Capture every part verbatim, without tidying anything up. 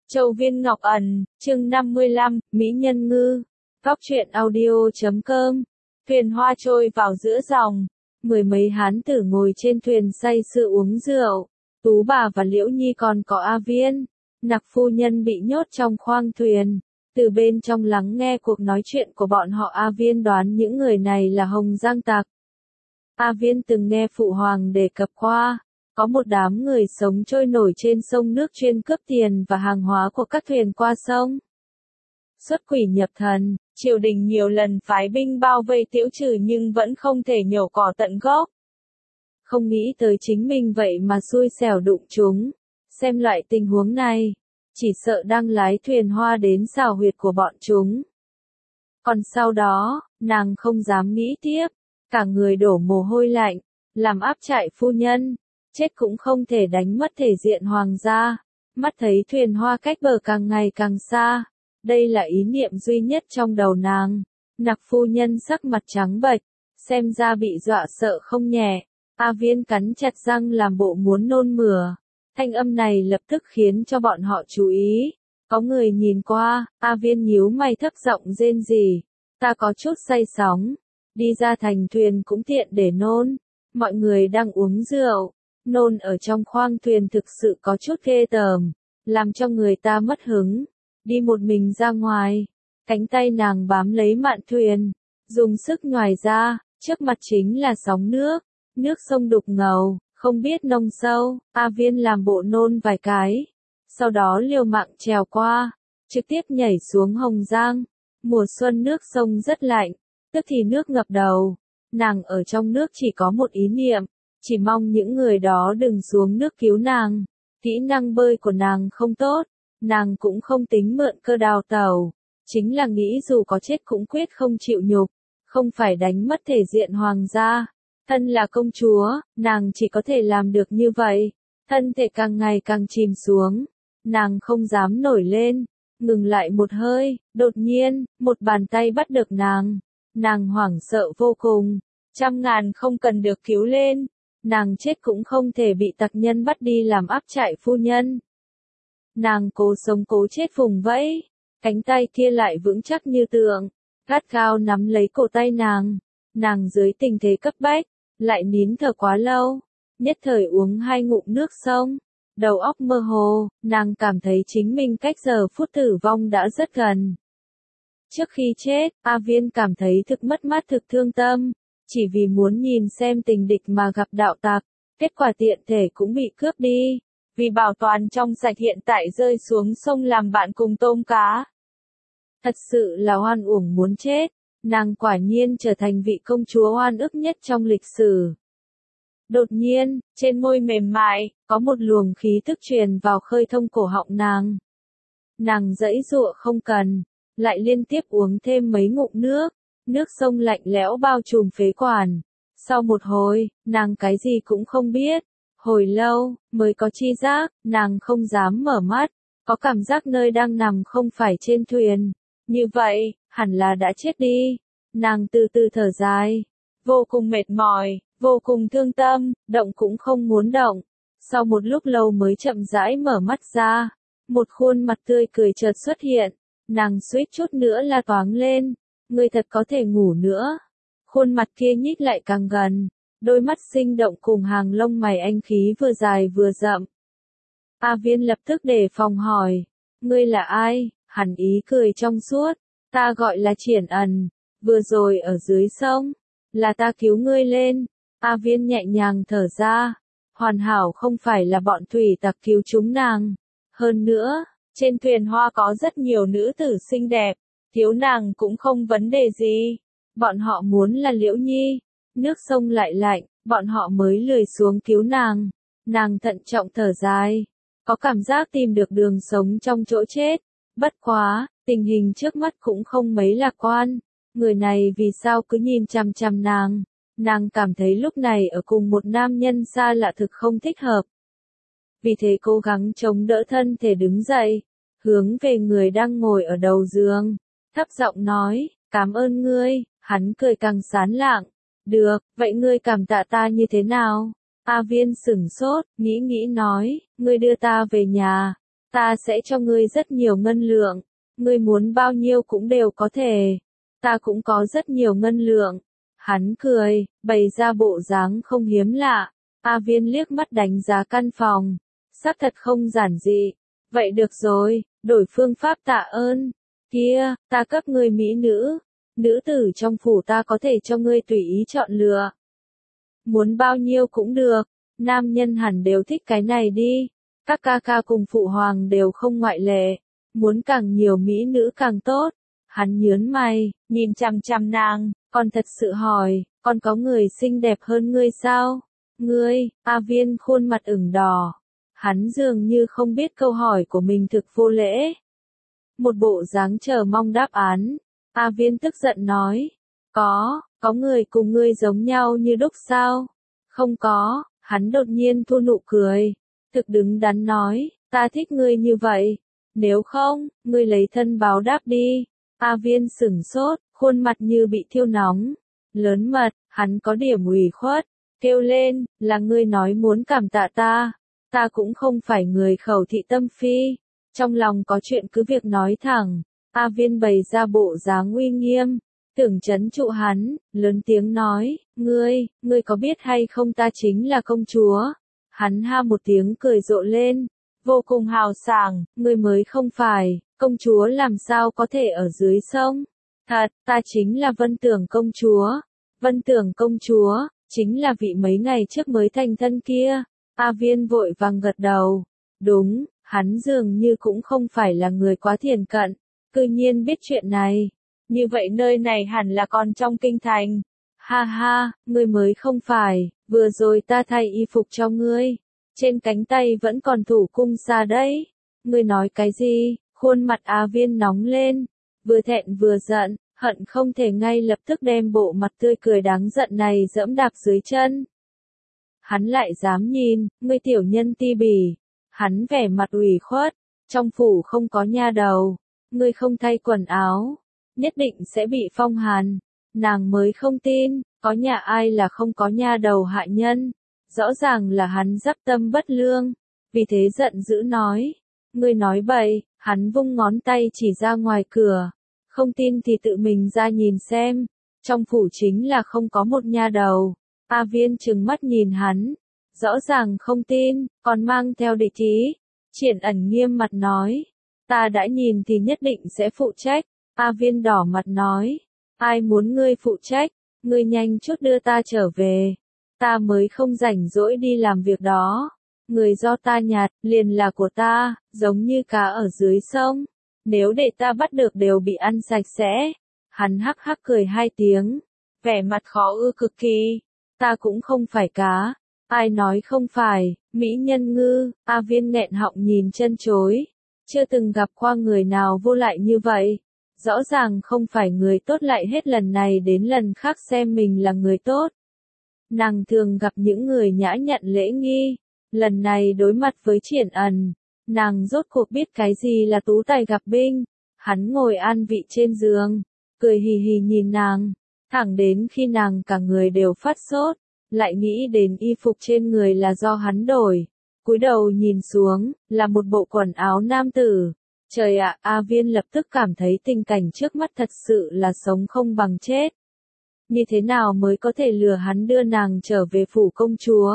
Châu Viên Ngọc Ẩn, chương năm mươi lăm, Mỹ Nhân Ngư. Góc truyện audio chấm com. Thuyền hoa trôi vào giữa dòng. Mười mấy hán tử ngồi trên thuyền say sưa uống rượu. Tú bà và Liễu Nhi còn có A Viên. Nặc phu nhân bị nhốt trong khoang thuyền. Từ bên trong lắng nghe cuộc nói chuyện của bọn họ, A Viên đoán những người này là Hồng Giang tặc. A Viên từng nghe Phụ Hoàng đề cập qua. Có một đám người sống trôi nổi trên sông nước chuyên cướp tiền và hàng hóa của các thuyền qua sông. Xuất quỷ nhập thần, triều đình nhiều lần phái binh bao vây tiêu trừ nhưng vẫn không thể nhổ cỏ tận gốc. Không nghĩ tới chính mình vậy mà xui xẻo đụng chúng. Xem loại tình huống này, chỉ sợ đang lái thuyền hoa đến xào huyệt của bọn chúng. Còn sau đó, nàng không dám nghĩ tiếp, cả người đổ mồ hôi lạnh, làm áp trại phu nhân. Chết cũng không thể đánh mất thể diện hoàng gia. Mắt thấy thuyền hoa cách bờ càng ngày càng xa. Đây là ý niệm duy nhất trong đầu nàng. Nặc phu nhân sắc mặt trắng bệch, xem ra bị dọa sợ không nhẹ. A Viên cắn chặt răng làm bộ muốn nôn mửa. Thanh âm này lập tức khiến cho bọn họ chú ý. Có người nhìn qua, A Viên nhíu mày thấp giọng rên rỉ. Ta có chút say sóng. Đi ra thành thuyền cũng tiện để nôn. Mọi người đang uống rượu. Nôn ở trong khoang thuyền thực sự có chút ghê tởm, làm cho người ta mất hứng. Đi một mình ra ngoài, cánh tay nàng bám lấy mạn thuyền, dùng sức nhoài ra, trước mặt chính là sóng nước, nước sông đục ngầu, không biết nông sâu. A Viên làm bộ nôn vài cái, sau đó liều mạng trèo qua, trực tiếp nhảy xuống Hồng Giang. Mùa xuân nước sông rất lạnh, tức thì nước ngập đầu, nàng ở trong nước chỉ có một ý niệm. Chỉ mong những người đó đừng xuống nước cứu nàng. Kỹ năng bơi của nàng không tốt, nàng cũng không tính mượn cơ đào tàu. Chính là nghĩ dù có chết cũng quyết không chịu nhục, không phải đánh mất thể diện hoàng gia. Thân là công chúa, nàng chỉ có thể làm được như vậy. Thân thể càng ngày càng chìm xuống, nàng không dám nổi lên, ngừng lại một hơi. Đột nhiên, một bàn tay bắt được nàng. Nàng hoảng sợ vô cùng, trăm ngàn không cần được cứu lên. Nàng chết cũng không thể bị tặc nhân bắt đi làm áp trại phu nhân. Nàng cố sống cố chết vùng vẫy, cánh tay kia lại vững chắc như tượng, gắt gao nắm lấy cổ tay nàng. Nàng dưới tình thế cấp bách, lại nín thở quá lâu, nhất thời uống hai ngụm nước sông, đầu óc mơ hồ, nàng cảm thấy chính mình cách giờ phút tử vong đã rất gần. Trước khi chết, A Viên cảm thấy thực mất mát thực thương tâm. Chỉ vì muốn nhìn xem tình địch mà gặp đạo tặc, kết quả tiện thể cũng bị cướp đi. Vì bảo toàn trong sạch hiện tại rơi xuống sông làm bạn cùng tôm cá. Thật sự là oan uổng muốn chết, nàng quả nhiên trở thành vị công chúa oan ức nhất trong lịch sử. Đột nhiên, trên môi mềm mại, có một luồng khí thức truyền vào khơi thông cổ họng nàng. Nàng giãy giụa không cần, lại liên tiếp uống thêm mấy ngụm nước. Nước sông lạnh lẽo bao trùm phế quản. Sau một hồi, nàng cái gì cũng không biết. Hồi lâu, mới có chi giác, nàng không dám mở mắt. Có cảm giác nơi đang nằm không phải trên thuyền. Như vậy, hẳn là đã chết đi. Nàng từ từ thở dài. Vô cùng mệt mỏi, vô cùng thương tâm, động cũng không muốn động. Sau một lúc lâu mới chậm rãi mở mắt ra. Một khuôn mặt tươi cười chợt xuất hiện. Nàng suýt chút nữa là toáng lên. Ngươi thật có thể ngủ nữa. Khuôn mặt kia nhích lại càng gần. Đôi mắt sinh động cùng hàng lông mày anh khí vừa dài vừa rậm. A Viên lập tức đề phòng hỏi. Ngươi là ai? Hắn ý cười trong suốt. Ta gọi là Triển Ẩn. Vừa rồi ở dưới sông. Là ta cứu ngươi lên. A Viên nhẹ nhàng thở ra. Hoàn hảo không phải là bọn thủy tặc cứu chúng nàng. Hơn nữa, trên thuyền hoa có rất nhiều nữ tử xinh đẹp. Thiếu nàng cũng không vấn đề gì. Bọn họ muốn là Liễu Nhi. Nước sông lại lạnh, bọn họ mới lười xuống cứu nàng. Nàng thận trọng thở dài. Có cảm giác tìm được đường sống trong chỗ chết. Bất quá, tình hình trước mắt cũng không mấy lạc quan. Người này vì sao cứ nhìn chằm chằm nàng. Nàng cảm thấy lúc này ở cùng một nam nhân xa lạ thực không thích hợp. Vì thế cố gắng chống đỡ thân thể đứng dậy. Hướng về người đang ngồi ở đầu giường. Thấp giọng nói, cảm ơn ngươi. Hắn cười càng sán lạng. Được, vậy ngươi cảm tạ ta như thế nào? A Viên sửng sốt, nghĩ nghĩ nói, ngươi đưa ta về nhà. ta sẽ cho ngươi rất nhiều ngân lượng, ngươi muốn bao nhiêu cũng đều có thể, ta cũng có rất nhiều ngân lượng. Hắn cười, bày ra bộ dáng không hiếm lạ. A Viên liếc mắt đánh giá căn phòng, xác thật không giản dị. Vậy được rồi, đổi phương pháp tạ ơn. Kia, ta cấp ngươi mỹ nữ, nữ tử trong phủ ta có thể cho ngươi tùy ý chọn lựa. Muốn bao nhiêu cũng được, nam nhân hẳn đều thích cái này đi. Các ca ca cùng phụ hoàng đều không ngoại lệ, muốn càng nhiều mỹ nữ càng tốt. Hắn nhớn mày, nhìn chằm chằm nàng, còn thật sự hỏi, còn có người xinh đẹp hơn ngươi sao? Ngươi, A Viên khuôn mặt ửng đỏ. Hắn dường như không biết câu hỏi của mình thực vô lễ. Một bộ dáng chờ mong đáp án. A Viên tức giận nói, có, có người cùng ngươi giống nhau như đúc sao? Không có, hắn đột nhiên thu nụ cười. Thực đứng đắn nói, ta thích ngươi như vậy. Nếu không, ngươi lấy thân báo đáp đi. A Viên sửng sốt, khuôn mặt như bị thiêu nóng. Lớn mật, hắn có điểm ủy khuất. Kêu lên, là ngươi nói muốn cảm tạ ta. Ta cũng không phải người khẩu thị tâm phi. Trong lòng có chuyện cứ việc nói thẳng. A Viên bày ra bộ dáng uy nghiêm. Tưởng trấn trụ hắn, lớn tiếng nói, ngươi, ngươi có biết hay không ta chính là công chúa. Hắn ha một tiếng cười rộ lên. Vô cùng hào sảng, ngươi mới không phải, công chúa làm sao có thể ở dưới sông. Thật, ta chính là Vân Tưởng công chúa. Vân Tưởng công chúa, chính là vị mấy ngày trước mới thành thân kia. A Viên vội vàng gật đầu. Đúng, hắn dường như cũng không phải là người quá thiền cận, cư nhiên biết chuyện này. Như vậy nơi này hẳn là còn trong kinh thành. Ha ha, ngươi mới không phải, vừa rồi ta thay y phục cho ngươi. Trên cánh tay vẫn còn thủ cung xa đấy. Ngươi nói cái gì? Khuôn mặt A Viên nóng lên. Vừa thẹn vừa giận, hận không thể ngay lập tức đem bộ mặt tươi cười đáng giận này dẫm đạp dưới chân. Hắn lại dám nhìn, ngươi tiểu nhân ti bỉ. Hắn vẻ mặt ủy khuất. Trong phủ không có nha đầu. Ngươi không thay quần áo. Nhất định sẽ bị phong hàn. Nàng mới không tin, có nhà ai là không có nha đầu hạ nhân. Rõ ràng là hắn dắp tâm bất lương. Vì thế giận dữ nói. Ngươi nói bậy, hắn vung ngón tay chỉ ra ngoài cửa. Không tin thì tự mình ra nhìn xem. Trong phủ chính là không có một nha đầu. A Viên trừng mắt nhìn hắn. Rõ ràng không tin, còn mang theo địch ý. Triển Ẩn nghiêm mặt nói. Ta đã nhìn thì nhất định sẽ phụ trách. A Viên đỏ mặt nói. Ai muốn ngươi phụ trách, ngươi nhanh chút đưa ta trở về. Ta mới không rảnh rỗi đi làm việc đó. Người do ta nhặt, liền là của ta, giống như cá ở dưới sông. Nếu để ta bắt được đều bị ăn sạch sẽ. Hắn hắc hắc cười hai tiếng. Vẻ mặt khó ưa cực kỳ. Ta cũng không phải cá. Ai nói không phải, mỹ nhân ngư. A Viên nghẹn họng nhìn chân chối. Chưa từng gặp qua người nào vô lại như vậy. Rõ ràng không phải người tốt lại hết lần này đến lần khác xem mình là người tốt. Nàng thường gặp những người nhã nhặn lễ nghi. Lần này đối mặt với Triển Ẩn, nàng rốt cuộc biết cái gì là tú tài gặp binh. Hắn ngồi an vị trên giường, cười hì hì nhìn nàng, thẳng đến khi nàng cả người đều phát sốt, lại nghĩ đến y phục trên người là do hắn đổi. Cúi đầu nhìn xuống, là một bộ quần áo nam tử. Trời ạ, A Viên lập tức cảm thấy tình cảnh trước mắt thật sự là sống không bằng chết. Như thế nào mới có thể lừa hắn đưa nàng trở về phủ công chúa?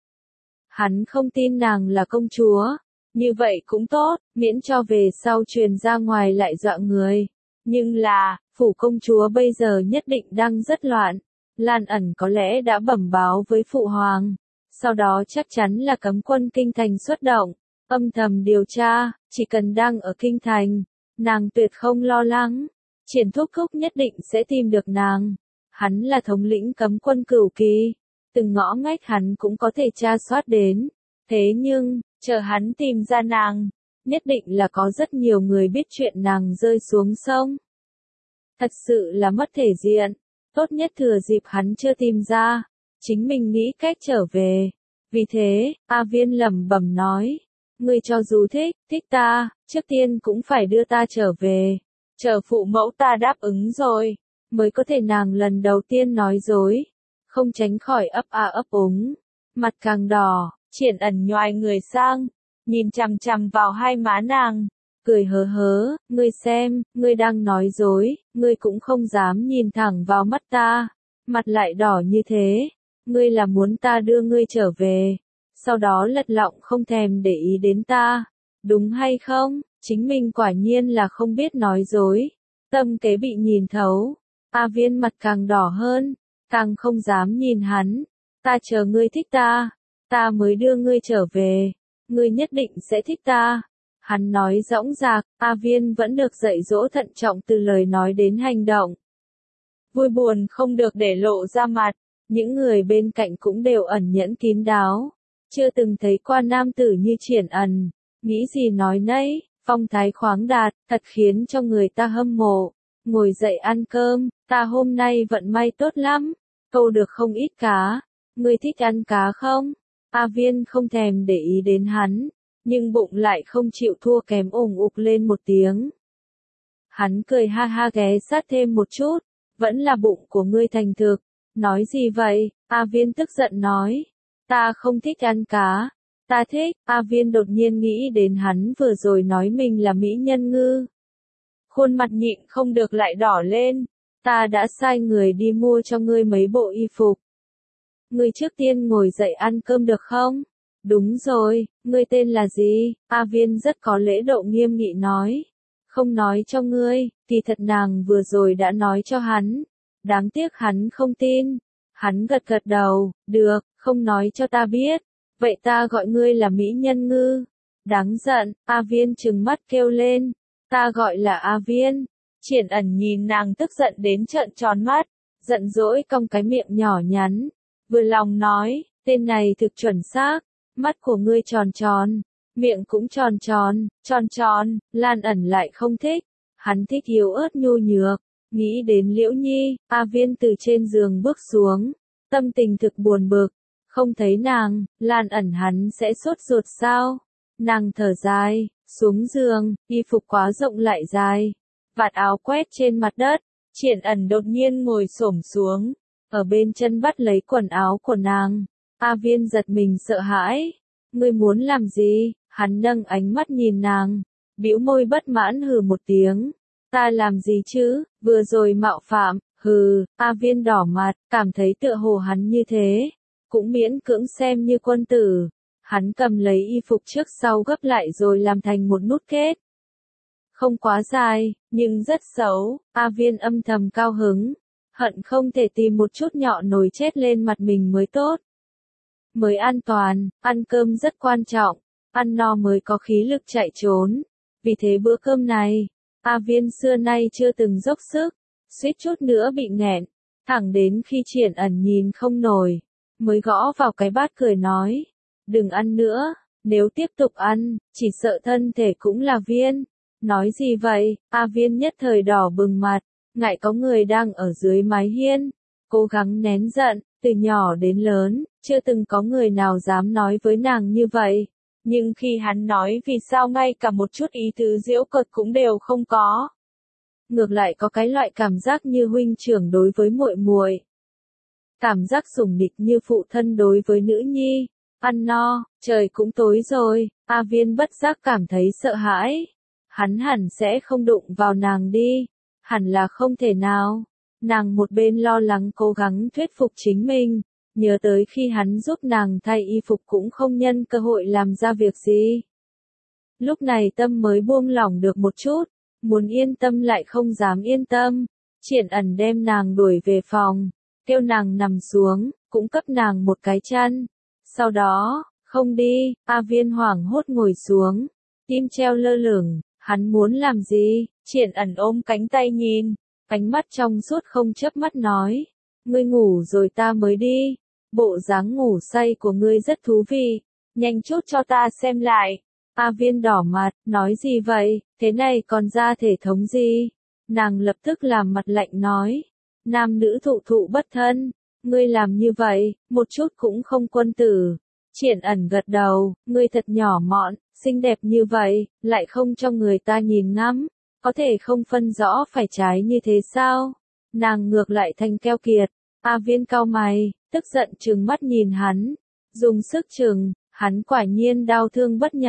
Hắn không tin nàng là công chúa. Như vậy cũng tốt, miễn cho về sau truyền ra ngoài lại dọa người. Nhưng là, phủ công chúa bây giờ nhất định đang rất loạn. Lan Ẩn có lẽ đã bẩm báo với phụ hoàng. Sau đó chắc chắn là cấm quân kinh thành xuất động. Âm thầm điều tra, chỉ cần đang ở kinh thành, nàng tuyệt không lo lắng. Triển Thúc Thúc nhất định sẽ tìm được nàng. Hắn là thống lĩnh cấm quân cửu kỳ. Từng ngõ ngách hắn cũng có thể tra soát đến. Thế nhưng, chờ hắn tìm ra nàng, nhất định là có rất nhiều người biết chuyện nàng rơi xuống sông. Thật sự là mất thể diện. Tốt nhất thừa dịp hắn chưa tìm ra, chính mình nghĩ cách trở về. Vì thế, A Viên lẩm bẩm nói. Ngươi cho dù thích, thích ta, trước tiên cũng phải đưa ta trở về. Chờ phụ mẫu ta đáp ứng rồi, mới có thể. Nàng lần đầu tiên nói dối, không tránh khỏi ấp a ấp úng, mặt càng đỏ. Triển Ẩn nhoài người sang, nhìn chằm chằm vào hai má nàng, cười hớ hớ, ngươi xem, ngươi đang nói dối, ngươi cũng không dám nhìn thẳng vào mắt ta, mặt lại đỏ như thế, ngươi là muốn ta đưa ngươi trở về, sau đó lật lọng không thèm để ý đến ta, đúng hay không? Chính mình quả nhiên là không biết nói dối, tâm kế bị nhìn thấu, A Viên mặt càng đỏ hơn, càng không dám nhìn hắn, ta chờ ngươi thích ta, ta mới đưa ngươi trở về, ngươi nhất định sẽ thích ta. Hắn nói dõng dạc, A Viên vẫn được dạy dỗ thận trọng từ lời nói đến hành động. Vui buồn không được để lộ ra mặt, những người bên cạnh cũng đều ẩn nhẫn kín đáo, chưa từng thấy qua nam tử như Triển Ẩn, nghĩ gì nói nấy, phong thái khoáng đạt, thật khiến cho người ta hâm mộ. Ngồi dậy ăn cơm, ta hôm nay vận may tốt lắm, câu được không ít cá, ngươi thích ăn cá không? A Viên không thèm để ý đến hắn, nhưng bụng lại không chịu thua kém ủng ục lên một tiếng. Hắn cười ha ha ghé sát thêm một chút, vẫn là bụng của ngươi thành thực, nói gì vậy? A Viên tức giận nói, ta không thích ăn cá, ta thích. A Viên đột nhiên nghĩ đến hắn vừa rồi nói mình là mỹ nhân ngư. Khuôn mặt nhịn không được lại đỏ lên, ta đã sai người đi mua cho ngươi mấy bộ y phục. Ngươi trước tiên ngồi dậy ăn cơm được không? Đúng rồi, ngươi tên là gì? A Viên rất có lễ độ nghiêm nghị nói. Không nói cho ngươi, kỳ thật nàng vừa rồi đã nói cho hắn. Đáng tiếc hắn không tin. Hắn gật gật đầu, được, không nói cho ta biết. Vậy ta gọi ngươi là mỹ nhân ngư. Đáng giận, A Viên trừng mắt kêu lên. Ta gọi là A Viên. Triển Ẩn nhìn nàng tức giận đến trợn tròn mắt, giận dỗi cong cái miệng nhỏ nhắn. Vừa lòng nói, tên này thực chuẩn xác, mắt của ngươi tròn tròn, miệng cũng tròn tròn, tròn tròn, Lan Ẩn lại không thích, hắn thích yếu ớt nhu nhược, nghĩ đến Liễu Nhi, A Viên từ trên giường bước xuống, tâm tình thực buồn bực, không thấy nàng, Lan Ẩn hắn sẽ sốt ruột sao? Nàng thở dài, xuống giường, y phục quá rộng lại dài, vạt áo quét trên mặt đất, Triển Ẩn đột nhiên ngồi xổm xuống, ở bên chân bắt lấy quần áo của nàng. A Viên giật mình sợ hãi. Ngươi muốn làm gì? Hắn nâng ánh mắt nhìn nàng, bĩu môi bất mãn hừ một tiếng. Ta làm gì chứ? Vừa rồi mạo phạm, hừ. A Viên đỏ mặt, cảm thấy tựa hồ hắn như thế, cũng miễn cưỡng xem như quân tử. Hắn cầm lấy y phục trước sau gấp lại rồi làm thành một nút kết. Không quá dài, nhưng rất xấu. A Viên âm thầm cao hứng, hận không thể tìm một chút nhọ nồi chết lên mặt mình mới tốt. Mới an toàn, ăn cơm rất quan trọng, ăn no mới có khí lực chạy trốn. Vì thế bữa cơm này, A Viên xưa nay chưa từng dốc sức, suýt chút nữa bị nghẹn, thẳng đến khi Triển Ẩn nhìn không nổi, mới gõ vào cái bát cười nói, đừng ăn nữa, nếu tiếp tục ăn, chỉ sợ thân thể cũng là Viên. Nói gì vậy? A Viên nhất thời đỏ bừng mặt, ngại có người đang ở dưới mái hiên, cố gắng nén giận, từ nhỏ đến lớn, chưa từng có người nào dám nói với nàng như vậy. Nhưng khi hắn nói vì sao ngay cả một chút ý tứ giễu cợt cũng đều không có. Ngược lại có cái loại cảm giác như huynh trưởng đối với muội muội, cảm giác sủng nịch như phụ thân đối với nữ nhi. Ăn no, trời cũng tối rồi, A Viên bất giác cảm thấy sợ hãi. Hắn hẳn sẽ không đụng vào nàng đi, hẳn là không thể nào. Nàng một bên lo lắng cố gắng thuyết phục chính mình, nhớ tới khi hắn giúp nàng thay y phục cũng không nhân cơ hội làm ra việc gì. Lúc này tâm mới buông lỏng được một chút, muốn yên tâm lại không dám yên tâm. Triển Ẩn đem nàng đuổi về phòng, kêu nàng nằm xuống, cũng cấp nàng một cái chăn. Sau đó, không đi, A Viên hoảng hốt ngồi xuống, tim treo lơ lửng, hắn muốn làm gì? Triển Ẩn ôm cánh tay nhìn, ánh mắt trong suốt không chớp mắt nói, ngươi ngủ rồi ta mới đi, bộ dáng ngủ say của ngươi rất thú vị, nhanh chút cho ta xem lại. A Viên đỏ mặt, nói gì vậy, thế này còn ra thể thống gì? Nàng lập tức làm mặt lạnh nói, nam nữ thụ thụ bất thân, ngươi làm như vậy, một chút cũng không quân tử. Triển Ẩn gật đầu, ngươi thật nhỏ mọn, xinh đẹp như vậy, lại không cho người ta nhìn ngắm, có thể không phân rõ phải trái như thế sao? Nàng ngược lại thành keo kiệt. A Viên cau mày, tức giận trừng mắt nhìn hắn, dùng sức trừng, hắn quả nhiên đau thương bất nhập,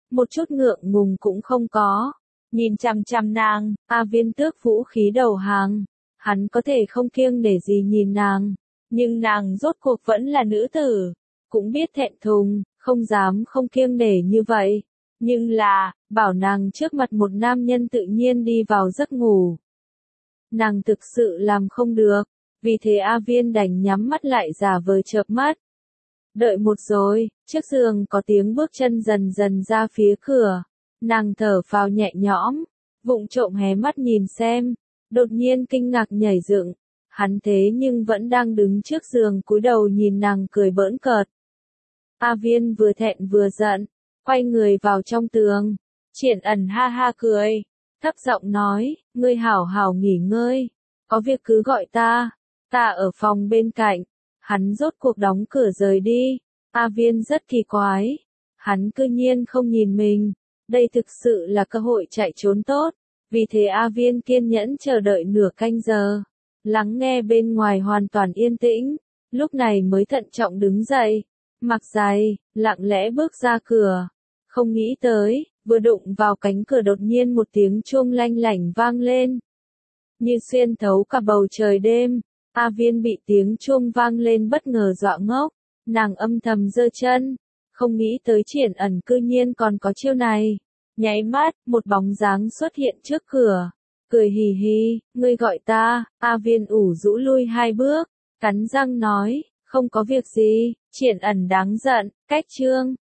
một chút ngượng ngùng cũng không có. Nhìn chằm chằm nàng, A Viên tước vũ khí đầu hàng. Hắn có thể không kiêng để gì nhìn nàng, nhưng nàng rốt cuộc vẫn là nữ tử, cũng biết thẹn thùng, không dám không kiêng để như vậy. Nhưng là, bảo nàng trước mặt một nam nhân tự nhiên đi vào giấc ngủ. Nàng thực sự làm không được, vì thế A Viên đành nhắm mắt lại giả vờ chợp mắt. Đợi một rồi, trước giường có tiếng bước chân dần dần ra phía cửa. Nàng thở phào nhẹ nhõm, vụng trộm hé mắt nhìn xem, đột nhiên kinh ngạc nhảy dựng. Hắn thế nhưng vẫn đang đứng trước giường cúi đầu nhìn nàng cười bỡn cợt. A Viên vừa thẹn vừa giận, quay người vào trong tường. Triển Ẩn ha ha cười, thấp giọng nói, ngươi hảo hảo nghỉ ngơi, có việc cứ gọi ta, ta ở phòng bên cạnh. Hắn rốt cuộc đóng cửa rời đi. A Viên rất kỳ quái, hắn cư nhiên không nhìn mình, đây thực sự là cơ hội chạy trốn tốt. Vì thế A Viên kiên nhẫn chờ đợi nửa canh giờ, lắng nghe bên ngoài hoàn toàn yên tĩnh, lúc này mới thận trọng đứng dậy, mặc giày, lặng lẽ bước ra cửa. Không nghĩ tới, vừa đụng vào cánh cửa đột nhiên một tiếng chuông lanh lảnh vang lên. Như xuyên thấu cả bầu trời đêm, A Viên bị tiếng chuông vang lên bất ngờ dọa ngốc, nàng âm thầm giơ chân, không nghĩ tới Triển Ẩn cư nhiên còn có chiêu này. Nháy mắt, một bóng dáng xuất hiện trước cửa, cười hì hì, ngươi gọi ta. A Viên ủ rũ lui hai bước, cắn răng nói, không có việc gì. Triển Ẩn đáng giận, cách chương.